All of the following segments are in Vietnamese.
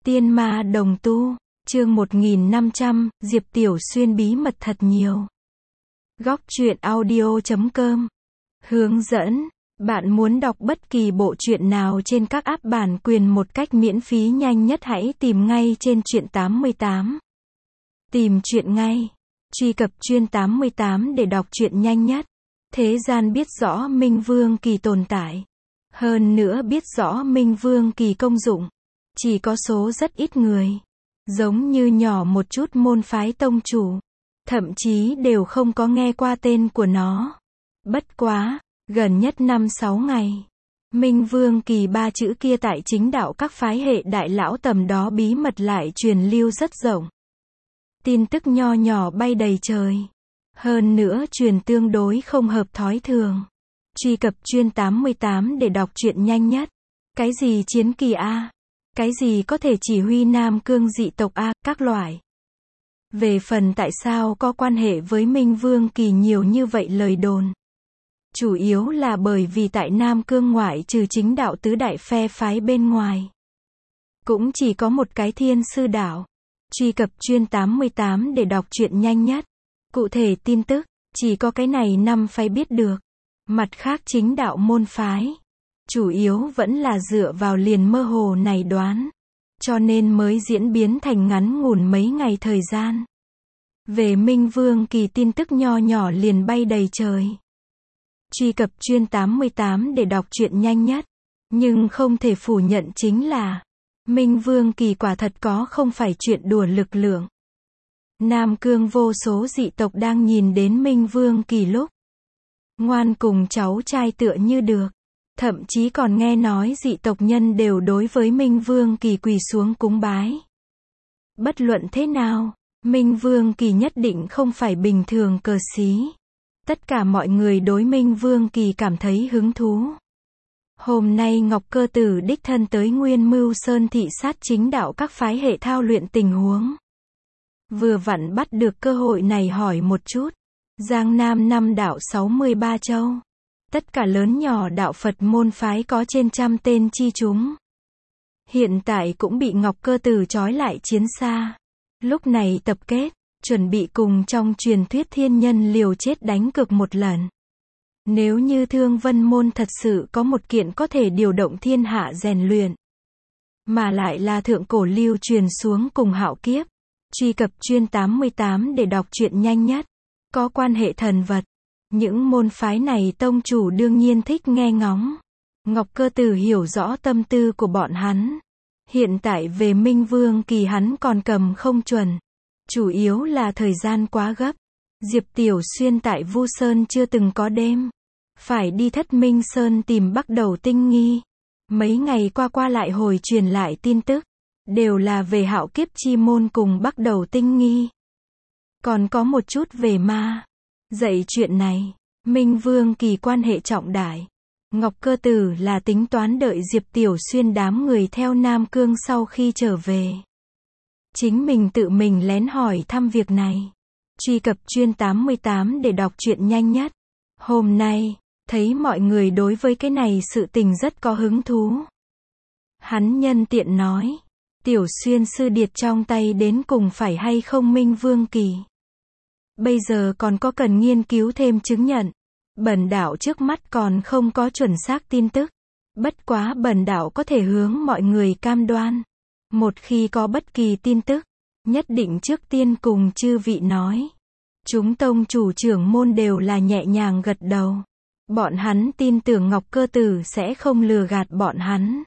Tiên ma đồng tu, chương 1500, Diệp Tiểu Xuyên bí mật thật nhiều. Góc truyện audio.com hướng dẫn, bạn muốn đọc bất kỳ bộ truyện nào trên các app bản quyền một cách miễn phí nhanh nhất hãy tìm ngay trên truyện 88. Tìm truyện ngay, truy cập truyện 88 để đọc truyện nhanh nhất. Thế gian biết rõ Minh Vương Kỳ tồn tại. Hơn nữa biết rõ Minh Vương Kỳ công dụng. Chỉ có số rất ít người. Giống như nhỏ một chút môn phái tông chủ. Thậm chí đều không có nghe qua tên của nó. Bất quá, gần nhất 5-6 ngày. Minh Vương Kỳ ba chữ kia tại chính đạo các phái hệ đại lão tầm đó bí mật lại truyền lưu rất rộng. Tin tức nho nhỏ bay đầy trời. Hơn nữa truyền tương đối không hợp thói thường. Truy cập truyện 88 để đọc truyện nhanh nhất. Cái gì chiến kỳ A? Cái gì có thể chỉ huy Nam Cương dị tộc A, các loại. Về phần tại sao có quan hệ với Minh Vương Kỳ nhiều như vậy lời đồn. Chủ yếu là bởi vì tại Nam Cương ngoại trừ chính đạo tứ đại phe phái bên ngoài. Cũng chỉ có một cái Thiên Sư Đạo. Truy cập truyện 88 để đọc truyện nhanh nhất. Cụ thể tin tức, chỉ có cái này năm phái biết được. Mặt khác chính đạo môn phái. Chủ yếu vẫn là dựa vào liền mơ hồ này đoán. Cho nên mới diễn biến thành ngắn ngủn mấy ngày thời gian. Về Minh Vương Kỳ tin tức nho nhỏ liền bay đầy trời. Truy cập truyện 88 để đọc truyện nhanh nhất. Nhưng không thể phủ nhận chính là Minh Vương Kỳ quả thật có không phải chuyện đùa lực lượng. Nam Cương vô số dị tộc đang nhìn đến Minh Vương Kỳ lúc ngoan cùng cháu trai tựa như được. Thậm chí còn nghe nói dị tộc nhân đều đối với Minh Vương Kỳ quỳ xuống cúng bái. Bất luận thế nào, Minh Vương Kỳ nhất định không phải bình thường cờ xí. Tất cả mọi người đối Minh Vương Kỳ cảm thấy hứng thú. Hôm nay Ngọc Cơ Tử đích thân tới Nguyên Mưu Sơn thị sát chính đạo các phái hệ thao luyện tình huống. Vừa vặn bắt được cơ hội này hỏi một chút. Giang Nam năm đạo 63 châu. Tất cả lớn nhỏ đạo Phật môn phái có trên 100 tên chi chúng. Hiện tại cũng bị Ngọc Cơ Tử trói lại chiến xa. Lúc này tập kết, chuẩn bị cùng trong truyền thuyết thiên nhân liều chết đánh cược một lần. Nếu như Thương Vân Môn thật sự có một kiện có thể điều động thiên hạ rèn luyện. Mà lại là thượng cổ lưu truyền xuống cùng hạo kiếp. Truy cập truyện 88 để đọc truyện nhanh nhất. Có quan hệ thần vật. Những môn phái này tông chủ đương nhiên thích nghe ngóng. Ngọc Cơ Tử hiểu rõ tâm tư của bọn hắn. Hiện tại về Minh Vương Kỳ hắn còn cầm không chuẩn. Chủ yếu là thời gian quá gấp. Diệp Tiểu Xuyên tại Vu Sơn chưa từng có đêm. Phải đi Thất Minh Sơn tìm Bắc Đầu Tinh Nghi. Mấy ngày qua lại hồi truyền lại tin tức. Đều là về hạo kiếp chi môn cùng Bắc Đầu Tinh Nghi. Còn có một chút về ma. Dạy chuyện này, Minh Vương Kỳ quan hệ trọng đại. Ngọc Cơ Tử là tính toán đợi Diệp Tiểu Xuyên đám người theo Nam Cương sau khi trở về. Chính mình tự mình lén hỏi thăm việc này. Truy cập truyện 88 để đọc truyện nhanh nhất. Hôm nay, thấy mọi người đối với cái này sự tình rất có hứng thú. Hắn nhân tiện nói, Tiểu Xuyên sư điệt trong tay đến cùng phải hay không Minh Vương Kỳ. Bây giờ còn có cần nghiên cứu thêm chứng nhận. Bần đạo trước mắt còn không có chuẩn xác tin tức. Bất quá bần đạo có thể hướng mọi người cam đoan. Một khi có bất kỳ tin tức, nhất định trước tiên cùng chư vị nói. Chúng tông chủ trưởng môn đều là nhẹ nhàng gật đầu. Bọn hắn tin tưởng Ngọc Cơ Tử sẽ không lừa gạt bọn hắn.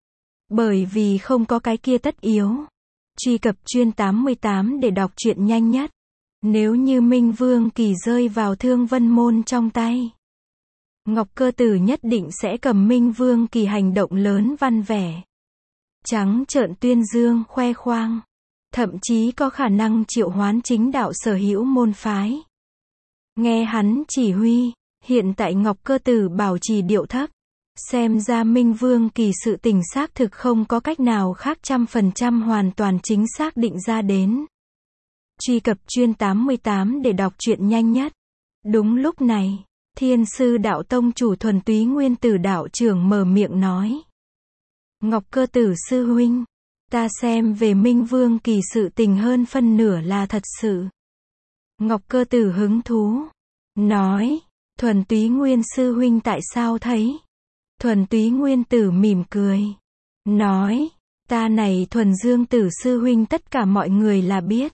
Bởi vì không có cái kia tất yếu. Truy cập truyện 88 để đọc truyện nhanh nhất. Nếu như Minh Vương Kỳ rơi vào Thương Vân Môn trong tay, Ngọc Cơ Tử nhất định sẽ cầm Minh Vương Kỳ hành động lớn văn vẻ. Trắng trợn tuyên dương khoe khoang. Thậm chí có khả năng triệu hoán chính đạo sở hữu môn phái. Nghe hắn chỉ huy, hiện tại Ngọc Cơ Tử bảo trì điệu thấp. Xem ra Minh Vương Kỳ sự tình xác thực không có cách nào khác 100% hoàn toàn chính xác định ra đến. Truy cập truyện 88 để đọc truyện nhanh nhất. Đúng lúc này, Thiên Sư Đạo tông chủ Thuần Túy Nguyên Tử đạo trưởng mở miệng nói. Ngọc Cơ Tử sư huynh, Ta xem về Minh Vương Kỳ sự tình hơn phân nửa là thật sự. Ngọc Cơ Tử hứng thú. Nói, Thuần Túy Nguyên sư huynh tại sao thấy? Thuần Túy Nguyên tử mỉm cười. Nói, ta này Thuần Dương Tử sư huynh tất cả mọi người là biết.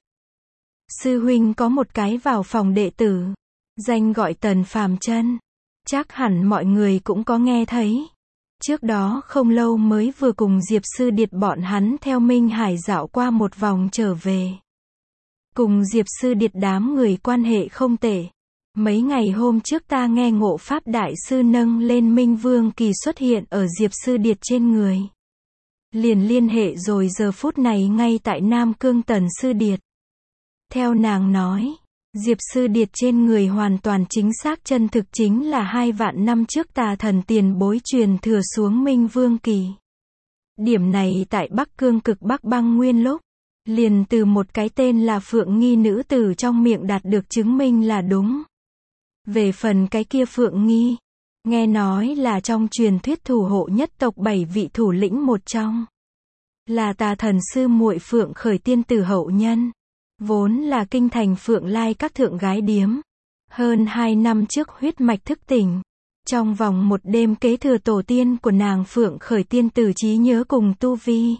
Sư huynh có một cái vào phòng đệ tử, danh gọi Tần Phàm Chân. Chắc hẳn mọi người cũng có nghe thấy. Trước đó không lâu mới vừa cùng Diệp Sư Điệt bọn hắn theo Minh Hải dạo qua một vòng trở về. Cùng Diệp Sư Điệt đám người quan hệ không tệ. Mấy ngày hôm trước ta nghe Ngộ Pháp Đại Sư nâng lên Minh Vương Kỳ xuất hiện ở Diệp Sư Điệt trên người. Liền liên hệ rồi giờ phút này ngay tại Nam Cương Tần Sư Điệt. Theo nàng nói, Diệp Sư Điệt trên người hoàn toàn chính xác chân thực chính là 2 vạn năm trước Tà Thần tiền bối truyền thừa xuống Minh Vương Kỳ. Điểm này tại Bắc Cương cực Bắc Băng Nguyên lúc, liền từ một cái tên là Phượng Nghi nữ tử trong miệng đạt được chứng minh là đúng. Về phần cái kia Phượng Nghi, nghe nói là trong truyền thuyết thủ hộ nhất tộc 7 vị thủ lĩnh một trong. Là Tà Thần sư muội Phượng Khởi tiên tử hậu nhân. Vốn là kinh thành Phượng Lai các thượng gái điếm. Hơn 2 năm trước huyết mạch thức tỉnh. Trong vòng một đêm kế thừa tổ tiên của nàng Phượng Khởi tiên tử trí nhớ cùng tu vi.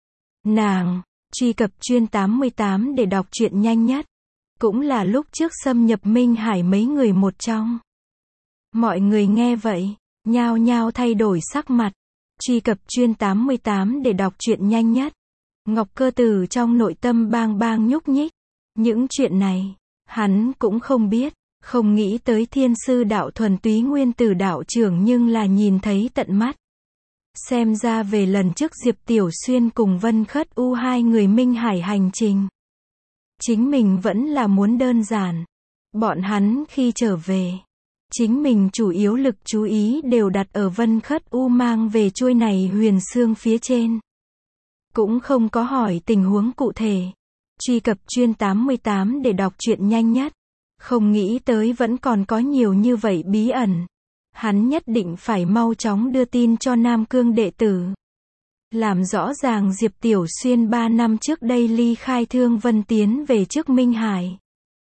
Nàng, truy cập chuyên 88 để đọc truyện nhanh nhất. Cũng là lúc trước xâm nhập Minh Hải mấy người một trong. Mọi người nghe vậy, nhao nhao thay đổi sắc mặt. Truy cập chuyên 88 để đọc truyện nhanh nhất. Ngọc Cơ Tử trong nội tâm bang bang nhúc nhích. Những chuyện này, hắn cũng không biết, không nghĩ tới Thiên Sư đạo Thuần Túy Nguyên tử đạo trưởng nhưng là nhìn thấy tận mắt. Xem ra về lần trước Diệp Tiểu Xuyên cùng Vân Khất U hai người Minh Hải hành trình. Chính mình vẫn là muốn đơn giản. Bọn hắn khi trở về, chính mình chủ yếu lực chú ý đều đặt ở Vân Khất U mang về chuôi này huyền xương phía trên. Cũng không có hỏi tình huống cụ thể. Truy cập chuyên 88 để đọc truyện nhanh nhất. Không nghĩ tới vẫn còn có nhiều như vậy bí ẩn. Hắn nhất định phải mau chóng đưa tin cho Nam Cương đệ tử. Làm rõ ràng Diệp Tiểu Xuyên 3 năm trước đây ly khai Thương Vân tiến về trước Minh Hải.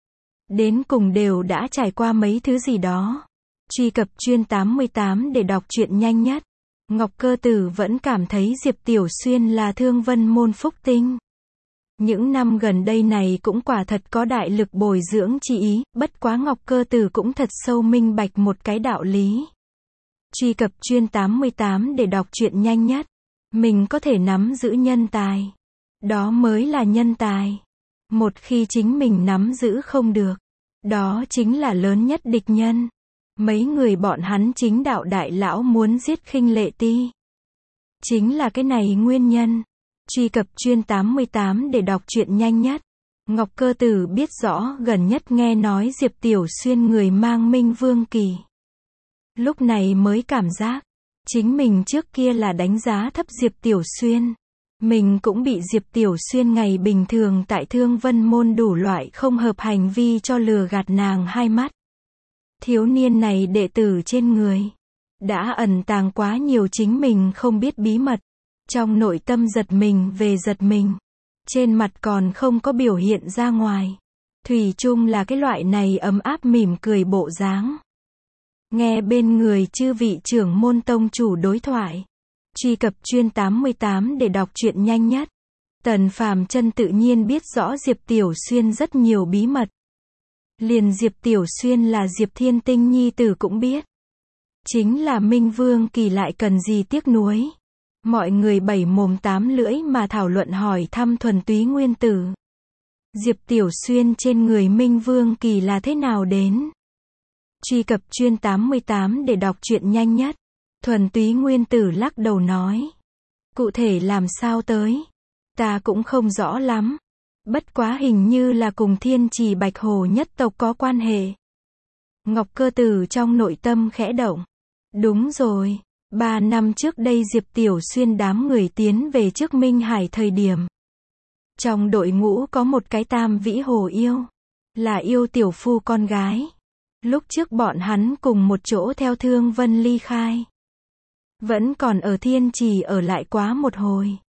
Đến cùng đều đã trải qua mấy thứ gì đó. Truy cập chuyên 88 để đọc truyện nhanh nhất. Ngọc Cơ Tử vẫn cảm thấy Diệp Tiểu Xuyên là Thương Vân môn phúc tinh. Những năm gần đây này cũng quả thật có đại lực bồi dưỡng chi ý, bất quá Ngọc Cơ Tử cũng thật sâu minh bạch một cái đạo lý. Truy cập chuyên 88 để đọc truyện nhanh nhất. Mình có thể nắm giữ nhân tài. Đó mới là nhân tài. Một khi chính mình nắm giữ không được, đó chính là lớn nhất địch nhân. Mấy người bọn hắn chính đạo đại lão muốn giết Khinh Lệ Ti. Chính là cái này nguyên nhân. Truy cập chuyên 88 để đọc truyện nhanh nhất. Ngọc Cơ Tử biết rõ gần nhất nghe nói Diệp Tiểu Xuyên người mang Minh Vương Kỳ. Lúc này mới cảm giác, chính mình trước kia là đánh giá thấp Diệp Tiểu Xuyên. Mình cũng bị Diệp Tiểu Xuyên ngày bình thường tại Thương Vân môn đủ loại không hợp hành vi cho lừa gạt nàng hai mắt. Thiếu niên này đệ tử trên người, đã ẩn tàng quá nhiều chính mình không biết bí mật. Trong nội tâm giật mình về giật mình. Trên mặt còn không có biểu hiện ra ngoài. Thủy chung là cái loại này ấm áp mỉm cười bộ dáng. Nghe bên người chư vị trưởng môn tông chủ đối thoại. Truy cập chuyên 88 để đọc truyện nhanh nhất. Tần Phàm Chân tự nhiên biết rõ Diệp Tiểu Xuyên rất nhiều bí mật. Liền Diệp Tiểu Xuyên là Diệp Thiên Tinh nhi tử cũng biết. Chính là Minh Vương Kỳ lại cần gì tiếc nuối. Mọi người bảy mồm tám lưỡi mà thảo luận hỏi thăm Thuần Túy Nguyên tử. Diệp Tiểu Xuyên trên người Minh Vương Kỳ là thế nào đến? Truy cập chuyên 88 để đọc truyện nhanh nhất. Thuần Túy Nguyên tử lắc đầu nói. Cụ thể làm sao tới? Ta cũng không rõ lắm. Bất quá hình như là cùng Thiên Trì Bạch Hồ nhất tộc có quan hệ. Ngọc Cơ Tử trong nội tâm khẽ động. Đúng rồi. 3 năm trước đây Diệp Tiểu Xuyên đám người tiến về trước Minh Hải thời điểm. Trong đội ngũ có một cái Tam Vĩ Hồ yêu. Là yêu tiểu phu con gái. Lúc trước bọn hắn cùng một chỗ theo Thương Vân ly khai. Vẫn còn ở Thiên Trì ở lại quá một hồi.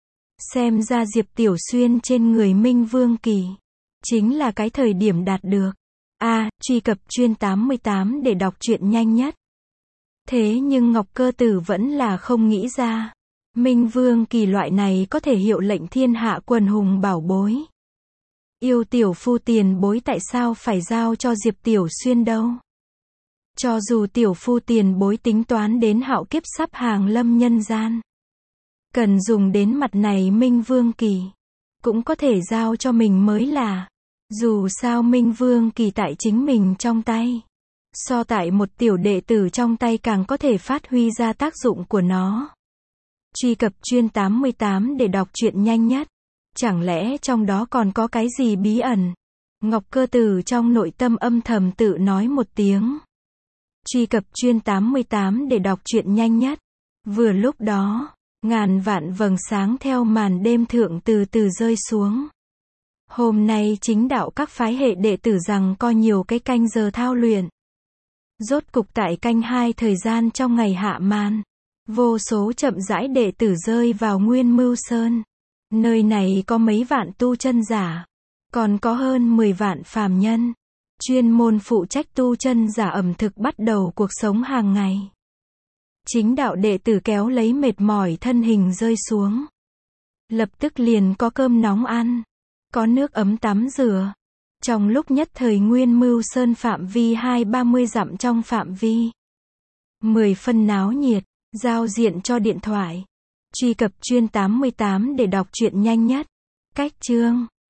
Xem ra Diệp Tiểu Xuyên trên người Minh Vương Kỳ chính là cái thời điểm đạt được. Truy cập chuyên 88 để đọc truyện nhanh nhất. Thế nhưng Ngọc Cơ Tử vẫn là không nghĩ ra. Minh Vương Kỳ loại này có thể hiệu lệnh thiên hạ quần hùng bảo bối. Yêu tiểu phu tiền bối tại sao phải giao cho Diệp Tiểu Xuyên đâu? Cho dù tiểu phu tiền bối tính toán đến hạo kiếp sắp hàng lâm nhân gian, cần dùng đến mặt này Minh Vương Kỳ, cũng có thể giao cho mình mới là. Dù sao Minh Vương Kỳ tại chính mình trong tay, so tại một tiểu đệ tử trong tay càng có thể phát huy ra tác dụng của nó. Truy cập chuyên 88 để đọc truyện nhanh nhất. Chẳng lẽ trong đó còn có cái gì bí ẩn? Ngọc Cơ Tử trong nội tâm âm thầm tự nói một tiếng. Truy cập chuyên 88 để đọc truyện nhanh nhất. Vừa lúc đó, ngàn vạn vầng sáng theo màn đêm thượng từ từ rơi xuống. Hôm nay chính đạo các phái hệ đệ tử rằng có nhiều cái canh giờ thao luyện. Rốt cục tại canh 2 thời gian trong ngày hạ màn, vô số chậm rãi đệ tử rơi vào Nguyên Mưu Sơn. Nơi này có mấy vạn tu chân giả, còn có hơn 10 vạn phàm nhân, chuyên môn phụ trách tu chân giả ẩm thực bắt đầu cuộc sống hàng ngày. Chính đạo đệ tử kéo lấy mệt mỏi thân hình rơi xuống. Lập tức liền có cơm nóng ăn, có nước ấm tắm rửa. Trong lúc nhất thời Nguyên Mưu Sơn phạm vi 20-30 dặm trong phạm vi 10 phân náo nhiệt, giao diện cho điện thoại. Truy cập chuyên 88 để đọc truyện nhanh nhất. Cách chương